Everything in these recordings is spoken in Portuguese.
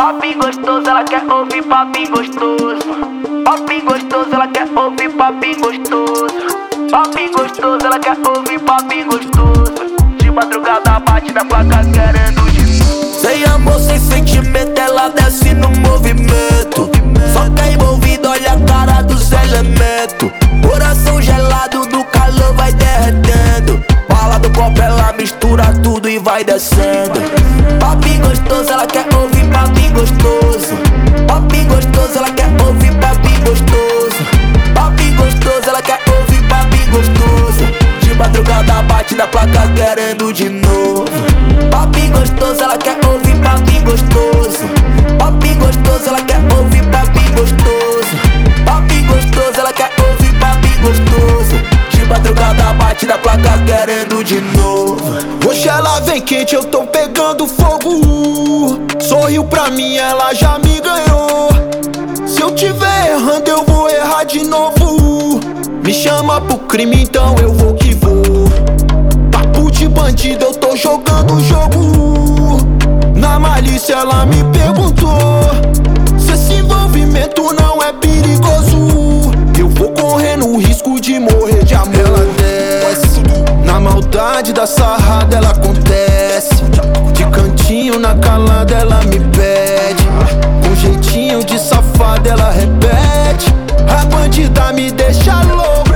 Papi gostoso, ela quer ouvir papi gostoso. Papi gostoso, ela quer ouvir papi gostoso. Papi gostoso, ela quer ouvir papi gostoso. De madrugada bate na placa querendo de novo. Sem amor, sem sentimento, ela desce no movimento. Só quer envolvido, olha a cara dos elementos. Coração gelado do calor vai derretendo. Bala do copo, ela mistura tudo e vai descendo. Papi gostoso, ela quer ouvir papi gostoso. Papi gostoso, ela quer ouvir papi gostoso. Papi gostoso, ela quer ouvir papi gostoso. De madrugada bate na placa querendo de novo. Papi gostoso, ela quer ouvir papi gostoso. Papi gostoso, ela quer ouvir papi gostoso. Papi gostoso, ela quer ouvir papi gostoso. De madrugada bate na placa querendo de novo. Hoje ela vem quente, eu tô pegando fogo. Sorriu pra mim, ela já me ganhou. Se eu tiver errando, eu vou errar de novo. Me chama pro crime, então eu vou que vou. Papo de bandido, eu tô jogando o jogo. Na malícia ela me perguntou se esse envolvimento não é perigoso. Eu vou correndo o risco de morrer de amor. Ela desce, na maldade da sarrada ela acontece. De cantinho na calada ela me pede. Com jeitinho de safada ela repete. A bandida me deixa louco.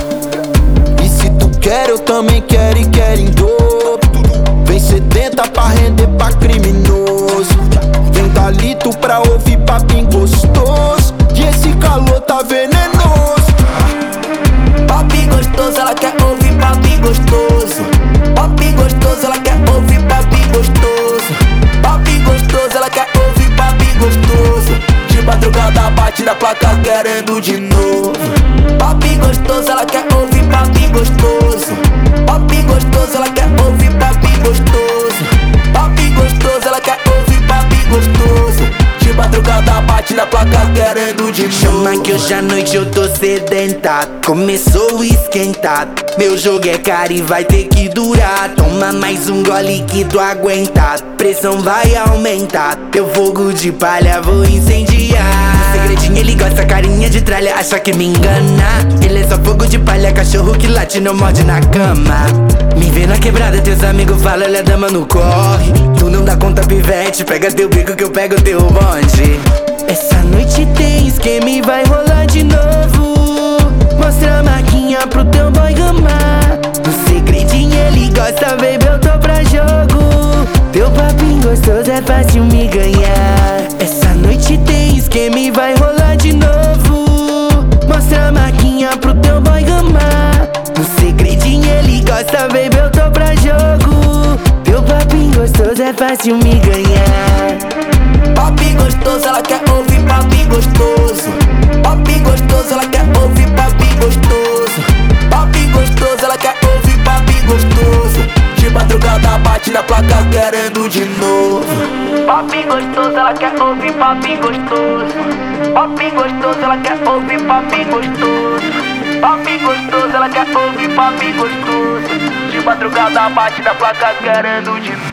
E se tu quer eu também quero e quero em dobro. Vem sedenta pra render pra criminoso. Vem Dalito pra ouvir papinho gostoso. E esse calor tá venenoso. Papi gostoso, ela quer ouvir papi gostoso. Papi gostoso, ela quer ouvir papi gostoso. Papi gostoso, ela quer ouvir papi gostoso. De madrugada bate na placa querendo de novo. Papi gostoso, ela quer ouvir papi gostoso. Papi gostoso, ela quer ouvir papi gostoso. Papi gostoso, ela quer ouvir papi gostoso. De madrugada bate na placa querendo de novo. Chama que hoje à noite eu tô sedentado. Começou esquentado. Meu jogo é caro e vai ter que durar. Toma mais um gole que tu aguentar. Pressão vai aumentar. Teu fogo de palha vou incendiar. Segredinho ele gosta, carinha de tralha, acha que me engana. Ele é só fogo de palha, cachorro que late, não morde na cama. Me vê na quebrada, teus amigos falam, olha a dama no corre. Tu não dá conta, pivete, pega teu bico que eu pego teu bonde. Essa noite tem esquema e vai rolar de novo. Mostra a marquinha pro teu boy gamar. No segredinho ele gosta, baby, eu tô pra jogo. Teu papinho gostoso é fácil me ganhar. Essa noite tem esquema e vai rolar de novo. Mostra a marquinha pro teu boy gamar. No segredinho ele gosta, baby, eu tô pra jogo. Teu papinho gostoso é fácil me ganhar. Papi gostoso, ela quer ouvir papi gostoso. Papi gostoso, ela quer ouvir papi gostoso. Papi gostoso, ela quer ouvir papi gostoso. De madrugada bate na placa querendo de novo. Papi gostoso, ela quer ouvir papi gostoso. Papi gostoso, ela quer ouvir papi gostoso. Papi gostoso, ela quer ouvir papi gostoso. De madrugada bate na placa querendo de novo.